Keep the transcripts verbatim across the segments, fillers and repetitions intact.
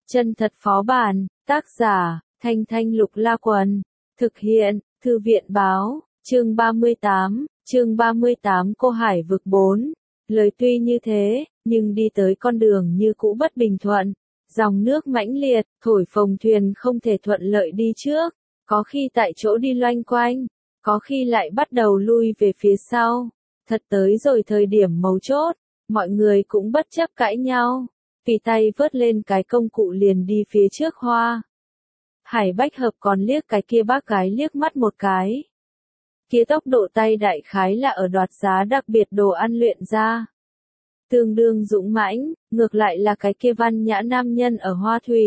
Chân thật phó bản, tác giả, Thanh Thanh Lục La Quần, thực hiện, Thư viện Báo, chương ba mươi tám, chương ba mươi tám Cô Hải Vực bốn. Lời tuy như thế, nhưng đi tới con đường như cũ bất bình thuận, dòng nước mãnh liệt, thổi phồng thuyền không thể thuận lợi đi trước, có khi tại chỗ đi loanh quanh, có khi lại bắt đầu lui về phía sau. Thật tới rồi thời điểm mấu chốt, mọi người cũng bất chấp cãi nhau, tùy tay vớt lên cái công cụ liền đi phía trước hoa. Hải Bách Hợp còn liếc cái kia bác gái liếc mắt một cái. Kia tốc độ tay đại khái là ở đoạt giá đặc biệt đồ ăn luyện ra. Tương đương dũng mãnh, ngược lại là cái kia văn nhã nam nhân ở Hoa Thủy.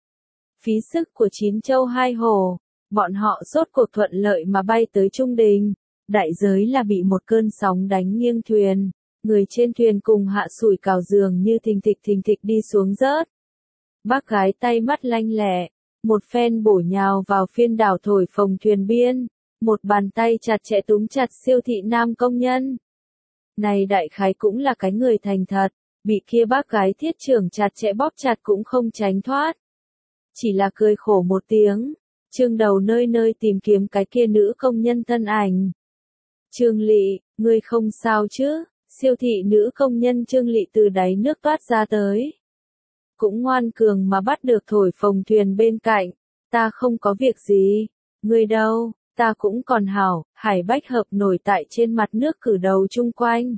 Phí sức của chín châu hai hồ, bọn họ rốt cuộc thuận lợi mà bay tới Trung Đình. Đại giới là bị một cơn sóng đánh nghiêng thuyền, người trên thuyền cùng hạ sủi cào giường như thình thịch thình thịch đi xuống rớt. Bác gái tay mắt lanh lẹ, một phen bổ nhào vào phiên đảo thổi phồng thuyền biên, một bàn tay chặt chẽ túm chặt siêu thị nam công nhân. Này đại khái cũng là cái người thành thật, bị kia bác gái thiết trưởng chặt chẽ bóp chặt cũng không tránh thoát. Chỉ là cười khổ một tiếng, Trương Đầu nơi nơi tìm kiếm cái kia nữ công nhân thân ảnh. Trương Lị, ngươi không sao chứ? Siêu thị nữ công nhân Trương Lị từ đáy nước toát ra tới. Cũng ngoan cường mà bắt được thổi phồng thuyền bên cạnh. Ta không có việc gì. Ngươi đâu, ta cũng còn hảo. Hải Bách Hợp nổi tại trên mặt nước cử đầu chung quanh.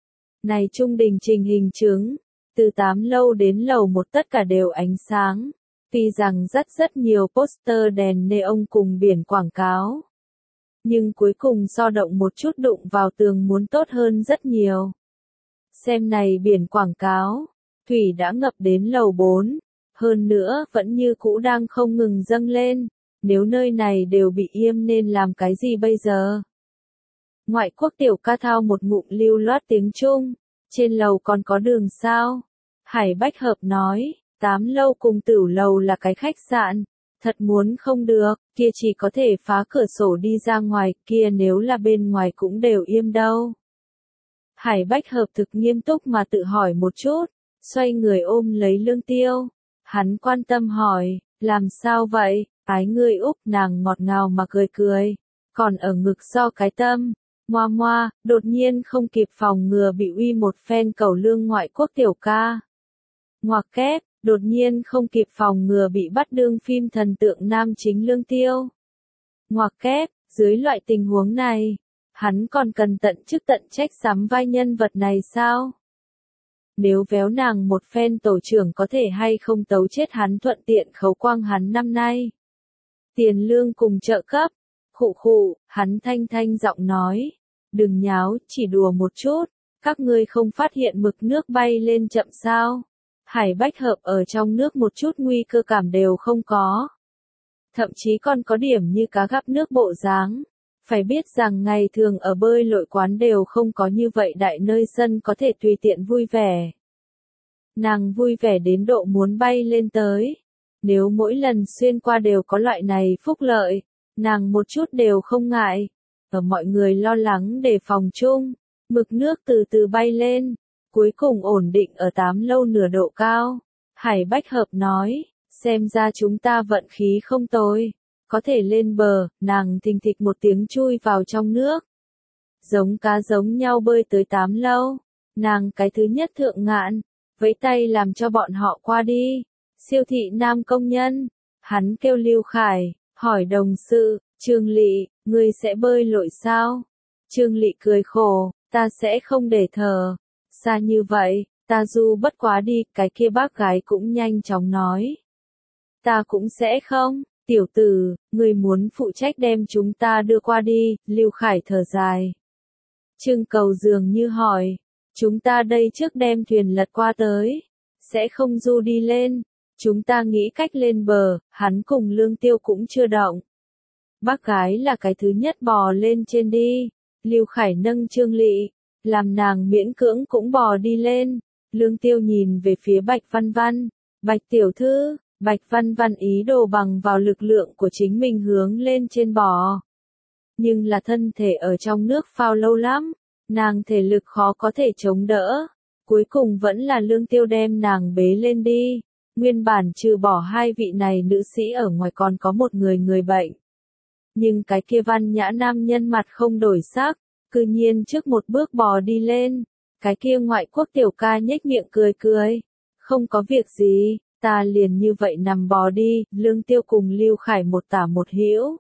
Này Trung Đình trình hình chứng. Từ tám lâu đến lầu một tất cả đều ánh sáng. Tuy rằng rất rất nhiều poster đèn neon cùng biển quảng cáo. Nhưng cuối cùng so động một chút đụng vào tường muốn tốt hơn rất nhiều. Xem này biển quảng cáo, thủy đã ngập đến lầu bốn, hơn nữa vẫn như cũ đang không ngừng dâng lên, nếu nơi này đều bị yêm nên làm cái gì bây giờ? Ngoại quốc tiểu ca thao một ngụm lưu loát tiếng Trung, trên lầu còn có đường sao? Hải Bách Hợp nói, tám lâu cùng tửu lầu là cái khách sạn. Thật muốn không được, kia chỉ có thể phá cửa sổ đi ra ngoài, kia nếu là bên ngoài cũng đều im đâu. Hải Bách Hợp thực nghiêm túc mà tự hỏi một chút, xoay người ôm lấy Lương Tiêu. Hắn quan tâm hỏi, làm sao vậy, ái ngươi Úc nàng ngọt ngào mà cười cười, còn ở ngực do cái tâm. Moa moa, đột nhiên không kịp phòng ngừa bị uy một phen cầu lương ngoại quốc tiểu ca. Ngoặc kép. Đột nhiên không kịp phòng ngừa bị bắt đương phim thần tượng nam chính Lương Tiêu. Ngoặc kép, dưới loại tình huống này, hắn còn cần tận chức tận trách sắm vai nhân vật này sao? Nếu véo nàng một phen tổ trưởng có thể hay không tấu chết hắn thuận tiện khấu quang hắn năm nay. Tiền lương cùng trợ cấp, khụ khụ, hắn thanh thanh giọng nói. Đừng nháo, chỉ đùa một chút, các ngươi không phát hiện mực nước bay lên chậm sao? Hải Bách Hợp ở trong nước một chút nguy cơ cảm đều không có. Thậm chí còn có điểm như cá gắp nước bộ dáng. Phải biết rằng ngày thường ở bơi lội quán đều không có như vậy đại nơi sân có thể tùy tiện vui vẻ. Nàng vui vẻ đến độ muốn bay lên tới. Nếu mỗi lần xuyên qua đều có loại này phúc lợi, nàng một chút đều không ngại. Ở mọi người lo lắng đề phòng chung, mực nước từ từ bay lên. Cuối cùng ổn định ở tám lâu nửa độ cao. Hải Bách Hợp nói, xem ra chúng ta vận khí không tồi. Có thể lên bờ, nàng thình thịch một tiếng chui vào trong nước. Giống cá giống nhau bơi tới tám lâu. Nàng cái thứ nhất thượng ngạn, vẫy tay làm cho bọn họ qua đi. Siêu thị nam công nhân. Hắn kêu Lưu Khải, hỏi đồng sự, Trương Lị, ngươi sẽ bơi lội sao? Trương Lị cười khổ, ta sẽ không để thờ. Xa như vậy, ta du bất quá đi, cái kia bác gái cũng nhanh chóng nói. Ta cũng sẽ không, tiểu tử, người muốn phụ trách đem chúng ta đưa qua đi, Lưu Khải thở dài. Trương Cầu dường như hỏi, chúng ta đây trước đem thuyền lật qua tới, sẽ không du đi lên, chúng ta nghĩ cách lên bờ, hắn cùng Lương Tiêu cũng chưa động. Bác gái là cái thứ nhất bò lên trên đi, Lưu Khải nâng Trương Lị. Làm nàng miễn cưỡng cũng bò đi lên. Lương Tiêu nhìn về phía Bạch Văn Văn. Bạch tiểu thư, Bạch Văn Văn ý đồ bằng vào lực lượng của chính mình hướng lên trên bò. Nhưng là thân thể ở trong nước phao lâu lắm. Nàng thể lực khó có thể chống đỡ. Cuối cùng vẫn là Lương Tiêu đem nàng bế lên đi. Nguyên bản trừ bỏ hai vị này nữ sĩ ở ngoài còn có một người người bệnh. Nhưng cái kia văn nhã nam nhân mặt không đổi sắc, cư nhiên trước một bước bò đi lên. Cái kia ngoại quốc tiểu ca nhếch miệng cười cười. Không có việc gì, ta liền như vậy nằm bò đi, Lương Tiêu cùng Lưu Khải một tả một hữu.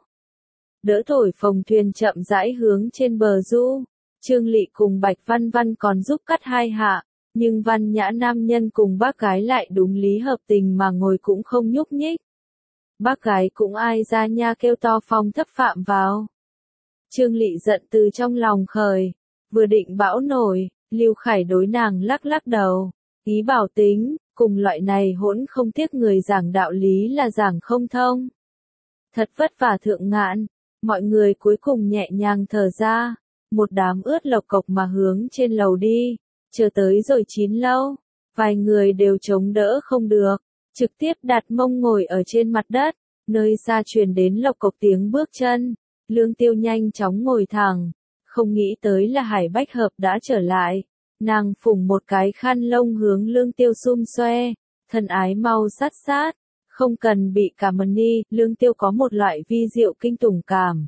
Đỡ thổi phồng thuyền chậm rãi hướng trên bờ du. Trương Lị cùng Bạch Văn Văn còn giúp cắt hai hạ, nhưng văn nhã nam nhân cùng bác gái lại đúng lý hợp tình mà ngồi cũng không nhúc nhích. Bác gái cũng ai ra nha kêu to phong thấp phạm vào. Trương Lị giận từ trong lòng khởi, vừa định bão nổi, Lưu Khải đối nàng lắc lắc đầu, ý bảo tính, cùng loại này hỗn không tiếc người giảng đạo lý là giảng không thông. Thật vất vả thượng ngạn, mọi người cuối cùng nhẹ nhàng thở ra, một đám ướt lộc cộc mà hướng trên lầu đi, chờ tới rồi chín lâu, vài người đều chống đỡ không được, trực tiếp đặt mông ngồi ở trên mặt đất, nơi xa truyền đến lộc cộc tiếng bước chân, Lương Tiêu nhanh chóng ngồi thẳng, không nghĩ tới là Hải Bách Hợp đã trở lại, nàng phủng một cái khăn lông hướng Lương Tiêu xum xoe, thân ái mau sát sát, không cần bị cảm ơn đi, Lương Tiêu có một loại vi diệu kinh tủng cảm.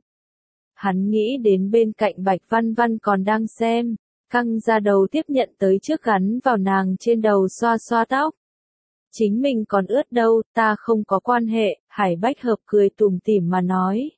Hắn nghĩ đến bên cạnh Bạch Văn Văn còn đang xem, căng ra đầu tiếp nhận tới trước gắn vào nàng trên đầu xoa xoa tóc. Chính mình còn ướt đâu, ta không có quan hệ, Hải Bách Hợp cười tủm tỉm mà nói.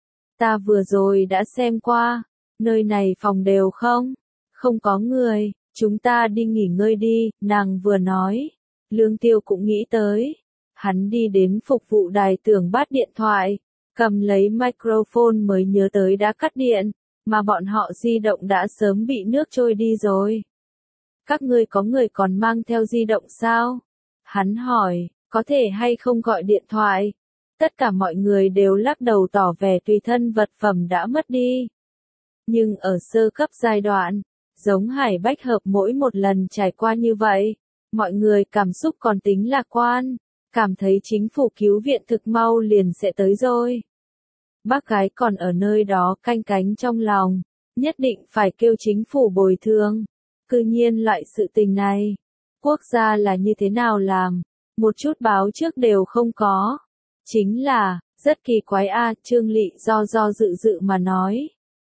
Ta vừa rồi đã xem qua, nơi này phòng đều không, không có người, chúng ta đi nghỉ ngơi đi, nàng vừa nói. Lương Tiêu cũng nghĩ tới, hắn đi đến phục vụ đài tưởng bắt điện thoại, cầm lấy microphone mới nhớ tới đã cắt điện, mà bọn họ di động đã sớm bị nước trôi đi rồi. Các ngươi có người còn mang theo di động sao? Hắn hỏi, có thể hay không gọi điện thoại? Tất cả mọi người đều lắc đầu tỏ vẻ tùy thân vật phẩm đã mất đi. Nhưng ở sơ cấp giai đoạn, giống Hải Bách Hợp mỗi một lần trải qua như vậy, mọi người cảm xúc còn tính lạc quan, cảm thấy chính phủ cứu viện thực mau liền sẽ tới rồi. Bác gái còn ở nơi đó canh cánh trong lòng, nhất định phải kêu chính phủ bồi thường. Cư nhiên loại sự tình này, quốc gia là như thế nào làm, một chút báo trước đều không có. Chính là, rất kỳ quái a, Trương Lị do do dự dự mà nói.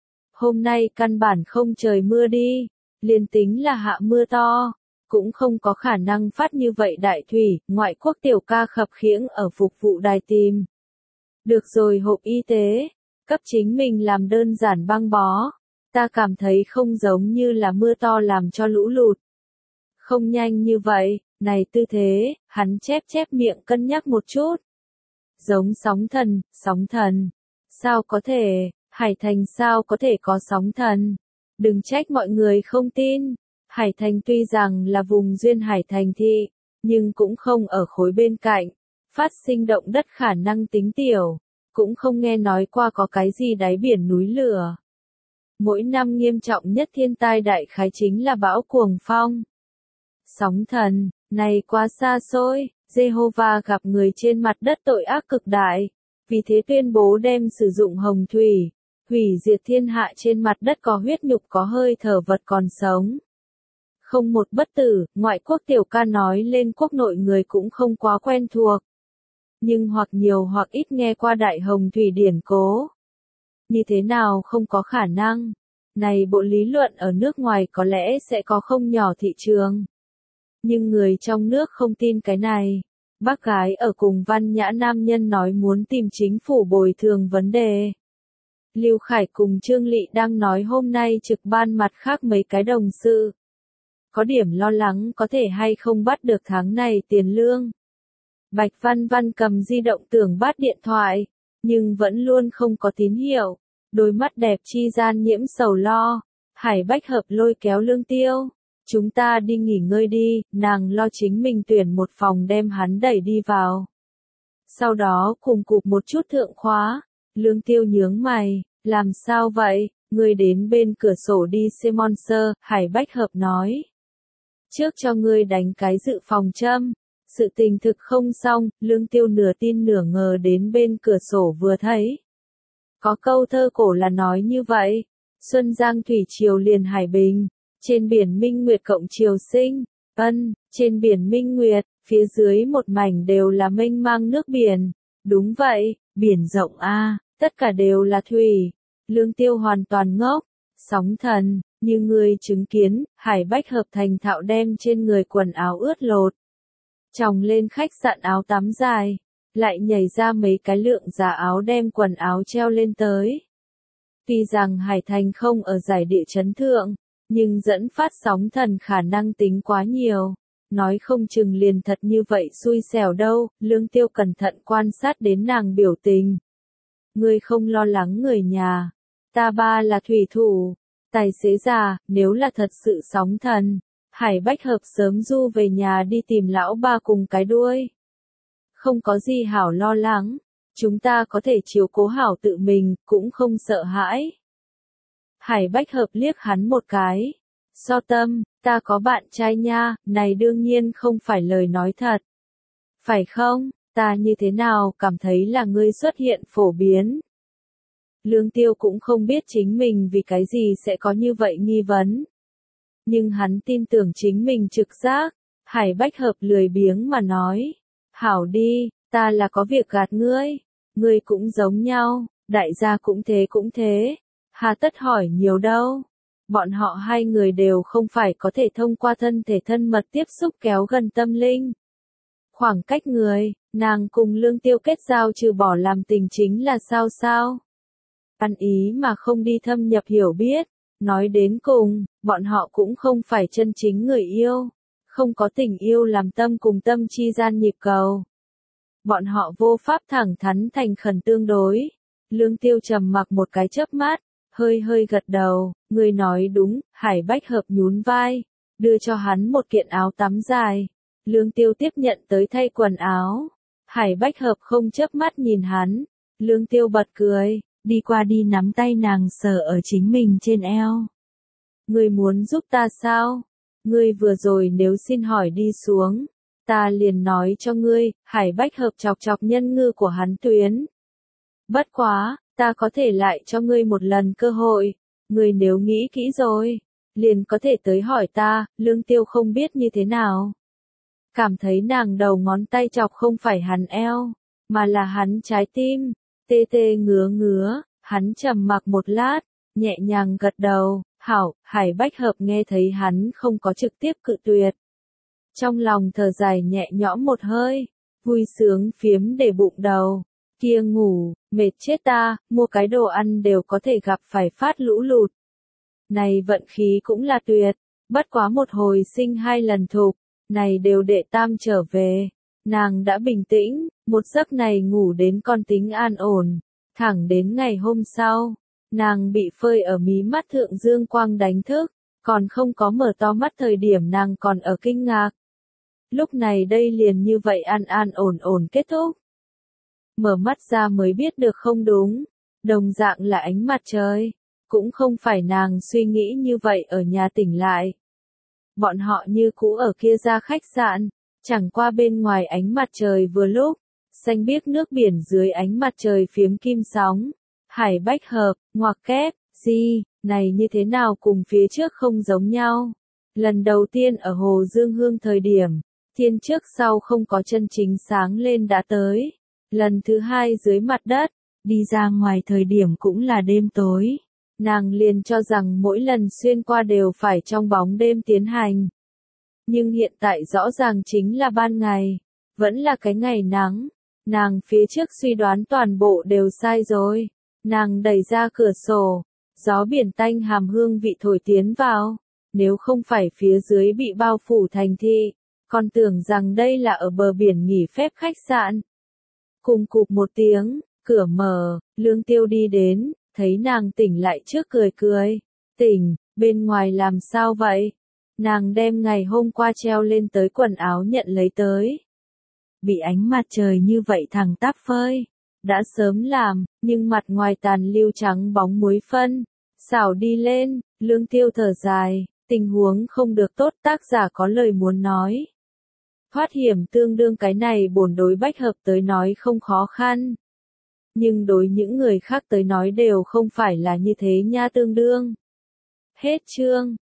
Hôm nay căn bản không trời mưa đi, liền tính là hạ mưa to, cũng không có khả năng phát như vậy đại thủy, ngoại quốc tiểu ca khập khiễng ở phục vụ đài tìm. Được rồi hộp y tế, cấp chính mình làm đơn giản băng bó, ta cảm thấy không giống như là mưa to làm cho lũ lụt. Không nhanh như vậy, này tư thế, hắn chép chép miệng cân nhắc một chút. Giống sóng thần, sóng thần. Sao có thể, Hải Thành sao có thể có sóng thần? Đừng trách mọi người không tin. Hải Thành tuy rằng là vùng duyên Hải Thành thị, nhưng cũng không ở khối bên cạnh. Phát sinh động đất khả năng tính tiểu, cũng không nghe nói qua có cái gì đáy biển núi lửa. Mỗi năm nghiêm trọng nhất thiên tai đại khái chính là bão cuồng phong. Sóng thần, này quá xa xôi, Jehovah gặp người trên mặt đất tội ác cực đại, vì thế tuyên bố đem sử dụng hồng thủy, hủy diệt thiên hạ trên mặt đất có huyết nhục có hơi thở vật còn sống. Không một bất tử, ngoại quốc tiểu ca nói lên quốc nội người cũng không quá quen thuộc. Nhưng hoặc nhiều hoặc ít nghe qua đại hồng thủy điển cố. Như thế nào không có khả năng? Này bộ lý luận ở nước ngoài có lẽ sẽ có không nhỏ thị trường. Nhưng người trong nước không tin cái này. Bác gái ở cùng văn nhã nam nhân nói muốn tìm chính phủ bồi thường vấn đề. Lưu Khải cùng Trương Lị đang nói hôm nay trực ban mặt khác mấy cái đồng sự. Có điểm lo lắng có thể hay không bắt được tháng này tiền lương. Bạch Văn Văn cầm di động tưởng bắt điện thoại, nhưng vẫn luôn không có tín hiệu. Đôi mắt đẹp chi gian nhiễm sầu lo. Hải Bách Hợp lôi kéo Lương Tiêu. Chúng ta đi nghỉ ngơi đi, nàng lo chính mình tuyển một phòng đem hắn đẩy đi vào. Sau đó cùng cụp một chút thượng khóa, Lương Tiêu nhướng mày, làm sao vậy, ngươi đến bên cửa sổ đi xem monster, Hải Bách Hợp nói. Trước cho ngươi đánh cái dự phòng châm, sự tình thực không xong, Lương Tiêu nửa tin nửa ngờ đến bên cửa sổ vừa thấy. Có câu thơ cổ là nói như vậy, Xuân Giang thủy triều liền Hải Bình. Trên biển minh nguyệt cộng triều sinh, Ân, trên biển Minh Nguyệt, phía dưới một mảnh đều là mênh mang nước biển. Đúng vậy, biển rộng a, tất cả đều là thủy. Lương Tiêu hoàn toàn ngốc. Sóng thần, như người chứng kiến, Hải Bách Hợp thành thạo đem trên người quần áo ướt lột. Chồng lên khách sạn áo tắm dài, lại nhảy ra mấy cái lượng giá áo đem quần áo treo lên tới. Tuy rằng Hải Thành không ở giải địa chấn thượng, nhưng dẫn phát sóng thần khả năng tính quá nhiều. Nói không chừng liền thật như vậy xui xẻo đâu, Lương Tiêu cẩn thận quan sát đến nàng biểu tình. Ngươi không lo lắng người nhà. Ta ba là thủy thủ, tài xế già, nếu là thật sự sóng thần, Hải Bách Hợp sớm du về nhà đi tìm lão ba cùng cái đuôi. Không có gì hảo lo lắng, chúng ta có thể chiếu cố hảo tự mình, cũng không sợ hãi. Hải Bách Hợp liếc hắn một cái. So tâm, ta có bạn trai nha, này đương nhiên không phải lời nói thật. Phải không, ta như thế nào cảm thấy là ngươi xuất hiện phổ biến. Lương Tiêu cũng không biết chính mình vì cái gì sẽ có như vậy nghi vấn. Nhưng hắn tin tưởng chính mình trực giác. Hải Bách Hợp lười biếng mà nói. Hảo đi, ta là có việc gạt ngươi. Ngươi cũng giống nhau, đại gia cũng thế cũng thế. Hà tất hỏi nhiều đâu. Bọn họ hai người đều không phải có thể thông qua thân thể thân mật tiếp xúc kéo gần tâm linh. Khoảng cách người, nàng cùng Lương Tiêu kết giao trừ bỏ làm tình chính là sao sao. Ăn ý mà không đi thâm nhập hiểu biết. Nói đến cùng, bọn họ cũng không phải chân chính người yêu. Không có tình yêu làm tâm cùng tâm chi gian nhịp cầu. Bọn họ vô pháp thẳng thắn thành khẩn tương đối. Lương Tiêu trầm mặc một cái chớp mắt, hơi hơi gật đầu, người nói đúng. Hải Bách Hợp nhún vai, đưa cho hắn một kiện áo tắm dài. Lương Tiêu tiếp nhận tới thay quần áo. Hải Bách Hợp không chớp mắt nhìn hắn. Lương Tiêu bật cười, đi qua đi nắm tay nàng sờ ở chính mình trên eo. Ngươi muốn giúp ta sao? Ngươi vừa rồi nếu xin hỏi đi xuống, ta liền nói cho ngươi. Hải Bách Hợp chọc chọc nhân ngư của hắn tuyến. Bất quá, ta có thể lại cho ngươi một lần cơ hội. Ngươi nếu nghĩ kỹ rồi, liền có thể tới hỏi ta. Lương Tiêu không biết như thế nào. Cảm thấy nàng đầu ngón tay chọc không phải hắn eo, mà là hắn trái tim. Tê tê ngứa ngứa, hắn trầm mặc một lát, nhẹ nhàng gật đầu. Hảo. Hải Bách Hợp nghe thấy hắn không có trực tiếp cự tuyệt. Trong lòng thở dài nhẹ nhõm một hơi, vui sướng phiếm để bụng đầu. Kia ngủ, mệt chết ta, mua cái đồ ăn đều có thể gặp phải phát lũ lụt. Này vận khí cũng là tuyệt, bất quá một hồi sinh hai lần thục, này đều đệ tam trở về. Nàng đã bình tĩnh, một giấc này ngủ đến con tính an ổn, thẳng đến ngày hôm sau. Nàng bị phơi ở mí mắt thượng dương quang đánh thức, còn không có mở to mắt thời điểm nàng còn ở kinh ngạc. Lúc này đây liền như vậy an an ổn ổn kết thúc. Mở mắt ra mới biết được không đúng, đồng dạng là ánh mặt trời, cũng không phải nàng suy nghĩ như vậy ở nhà tỉnh lại. Bọn họ như cũ ở kia ra khách sạn, chẳng qua bên ngoài ánh mặt trời vừa lúc, xanh biếc nước biển dưới ánh mặt trời phiếm kim sóng. Hải Bách Hợp, ngoặc kép, gì, này như thế nào cùng phía trước không giống nhau. Lần đầu tiên ở Hồ Dương Hương thời điểm, thiên trước sau không có chân chính sáng lên đã tới. Lần thứ hai dưới mặt đất, đi ra ngoài thời điểm cũng là đêm tối. Nàng liền cho rằng mỗi lần xuyên qua đều phải trong bóng đêm tiến hành. Nhưng hiện tại rõ ràng chính là ban ngày, vẫn là cái ngày nắng. Nàng phía trước suy đoán toàn bộ đều sai rồi. Nàng đẩy ra cửa sổ, gió biển tanh hàm hương vị thổi tiến vào. Nếu không phải phía dưới bị bao phủ thành thị, còn tưởng rằng đây là ở bờ biển nghỉ phép khách sạn. Cùng cụp một tiếng, cửa mở, Lương Tiêu đi đến, thấy nàng tỉnh lại trước cười cười. Tỉnh, bên ngoài làm sao vậy? Nàng đem ngày hôm qua treo lên tới quần áo nhận lấy tới. Bị ánh mặt trời như vậy thẳng tắp phơi. Đã sớm làm, nhưng mặt ngoài tàn lưu trắng bóng muối phân. Xảo đi lên, Lương Tiêu thở dài, tình huống không được tốt, tác giả có lời muốn nói. Thoát hiểm tương đương cái này bổn đối Bách Hợp tới nói không khó khăn. Nhưng đối những người khác tới nói đều không phải là như thế nha tương đương. Hết chương.